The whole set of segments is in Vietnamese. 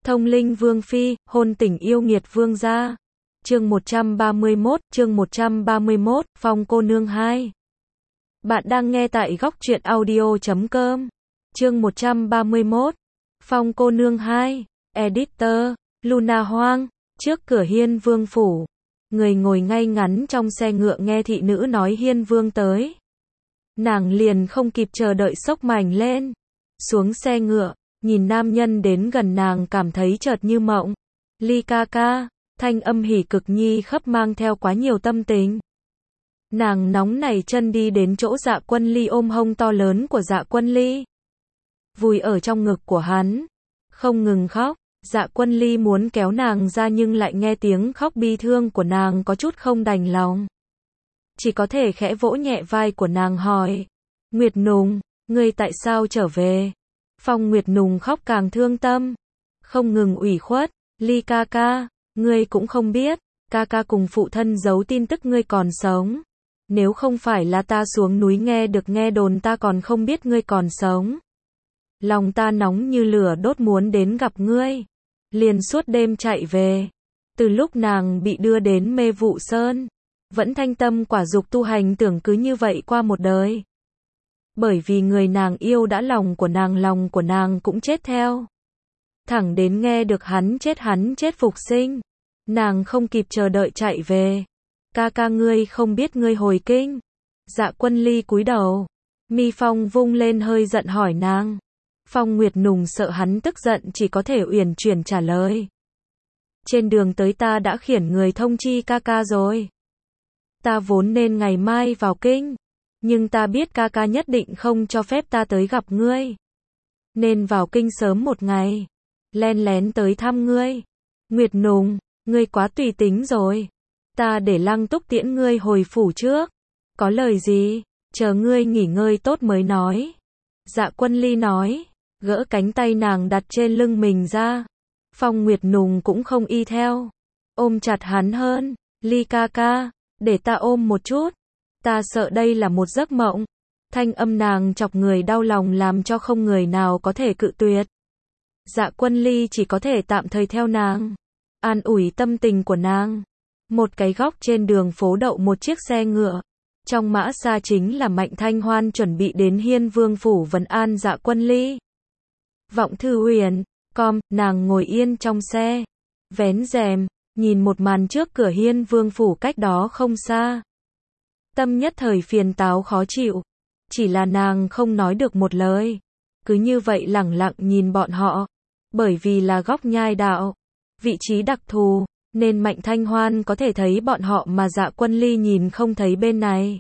Thông linh vương phi, hôn tình yêu nghiệt vương gia. Chương 131, Phong cô nương 2. Bạn đang nghe tại góc truyện audio.com. Chương 131, Phong cô nương 2. Editor, Luna Hoang. Trước cửa Hiên Vương phủ, người ngồi ngay ngắn trong xe ngựa nghe thị nữ nói Hiên Vương tới. Nàng liền không kịp chờ đợi xốc mảnh lên, xuống xe ngựa, nhìn nam nhân đến gần nàng cảm thấy chợt như mộng. Ly ca ca, thanh âm hỉ cực nhi khắp mang theo quá nhiều tâm tình. Nàng nóng nảy chân đi đến chỗ Dạ Quân Ly, ôm hông to lớn của Dạ Quân Ly, vùi ở trong ngực của hắn, không ngừng khóc. Dạ Quân Ly muốn kéo nàng ra nhưng lại nghe tiếng khóc bi thương của nàng có chút không đành lòng. Chỉ có thể khẽ vỗ nhẹ vai của nàng hỏi, Nguyệt Nùng, ngươi tại sao trở về? Phong Nguyệt Nùng khóc càng thương tâm, không ngừng ủy khuất, Ly ca ca, ngươi cũng không biết, ca ca cùng phụ thân giấu tin tức ngươi còn sống. Nếu không phải là ta xuống núi nghe được nghe đồn ta còn không biết ngươi còn sống. Lòng ta nóng như lửa đốt muốn đến gặp ngươi. Liền suốt đêm chạy về. Từ lúc nàng bị đưa đến Mê Vụ Sơn, vẫn thanh tâm quả dục tu hành, tưởng cứ như vậy qua một đời. Bởi vì người nàng yêu đã lòng của nàng cũng chết theo. Thẳng đến nghe được hắn chết phục sinh, nàng không kịp chờ đợi chạy về. Ca ca ngươi không biết ngươi hồi kinh. Dạ Quân Ly cúi đầu, mi phong vung lên hơi giận hỏi nàng. Phong Nguyệt Nùng sợ hắn tức giận chỉ có thể uyển chuyển trả lời. Trên đường tới ta đã khiển người thông chi ca ca rồi. Ta vốn nên ngày mai vào kinh, nhưng ta biết ca ca nhất định không cho phép ta tới gặp ngươi, nên vào kinh sớm một ngày, len lén tới thăm ngươi. Nguyệt Nùng, ngươi quá tùy tính rồi. Ta để Lăng Túc tiễn ngươi hồi phủ trước. Có lời gì, chờ ngươi nghỉ ngơi tốt mới nói. Dạ Quân Ly nói, gỡ cánh tay nàng đặt trên lưng mình ra. Phong Nguyệt Nùng cũng không y theo, ôm chặt hắn hơn. Ly ca ca, để ta ôm một chút. Ta sợ đây là một giấc mộng. Thanh âm nàng chọc người đau lòng làm cho không người nào có thể cự tuyệt. Dạ Quân Ly chỉ có thể tạm thời theo nàng, an ủi tâm tình của nàng. Một cái góc trên đường phố đậu một chiếc xe ngựa. Trong mã xa chính là Mạnh Thanh Hoan chuẩn bị đến Hiên Vương phủ vấn an Dạ Quân Ly. Vọng Thư Huyền, nàng ngồi yên trong xe, vén rèm, nhìn một màn trước cửa Hiên Vương phủ cách đó không xa. Tâm nhất thời phiền táo khó chịu, chỉ là nàng không nói được một lời, cứ như vậy lẳng lặng nhìn bọn họ. Bởi vì là góc nhai đạo, vị trí đặc thù, nên Mạnh Thanh Hoan có thể thấy bọn họ mà Dạ Quân Ly nhìn không thấy bên này.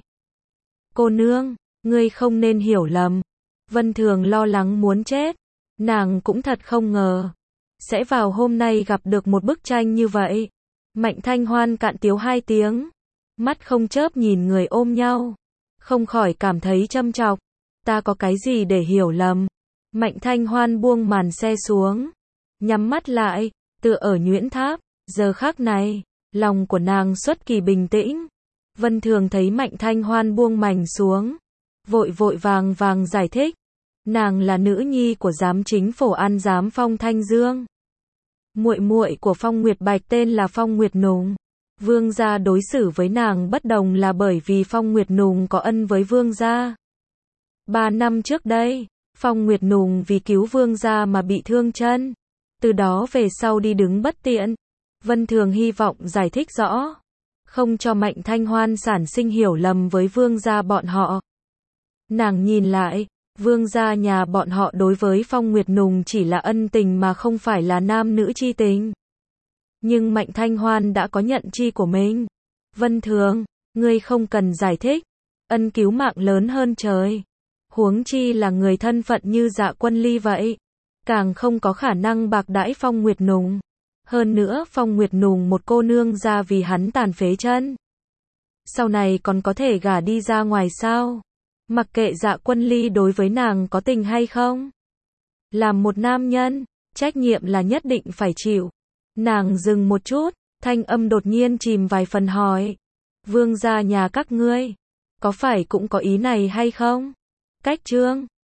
Cô nương, ngươi không nên hiểu lầm. Vân Thường lo lắng muốn chết. Nàng cũng thật không ngờ sẽ vào hôm nay gặp được một bức tranh như vậy. Mạnh Thanh Hoan cạn tiếu 2 tiếng, mắt không chớp nhìn người ôm nhau, không khỏi cảm thấy châm chọc. Ta có cái gì để hiểu lầm? Mạnh Thanh Hoan buông màn xe xuống, nhắm mắt lại, tựa ở nhuyễn tháp. Giờ khắc này, lòng của nàng xuất kỳ bình tĩnh. Vân Thường thấy Mạnh Thanh Hoan buông mảnh xuống, vội vàng giải thích. Nàng là nữ nhi của giám chính phổ An giám Phong Thanh Dương. Muội của Phong Nguyệt Bạch tên là Phong Nguyệt Nùng. Vương gia đối xử với nàng bất đồng là bởi vì Phong Nguyệt Nùng có ân với vương gia. 3 năm trước đây, Phong Nguyệt Nùng vì cứu vương gia mà bị thương chân. Từ đó về sau đi đứng bất tiện. Vân Thường hy vọng giải thích rõ, không cho Mạnh Thanh Hoan sản sinh hiểu lầm với vương gia bọn họ. Nàng nhìn lại, vương gia nhà bọn họ đối với Phong Nguyệt Nùng chỉ là ân tình mà không phải là nam nữ chi tình. Nhưng Mạnh Thanh Hoan đã có nhận chi của mình. Vân Thường, ngươi không cần giải thích. Ân cứu mạng lớn hơn trời. Huống chi là người thân phận như Dạ Quân Ly vậy, càng không có khả năng bạc đãi Phong Nguyệt Nùng. Hơn nữa Phong Nguyệt Nùng một cô nương ra vì hắn tàn phế chân, sau này còn có thể gả đi ra ngoài sao? Mặc kệ Dạ Quân Ly đối với nàng có tình hay không, làm một nam nhân, trách nhiệm là nhất định phải chịu. Nàng dừng một chút, thanh âm đột nhiên chìm vài phần hỏi, vương gia nhà các ngươi có phải cũng có ý này hay không? Cách chương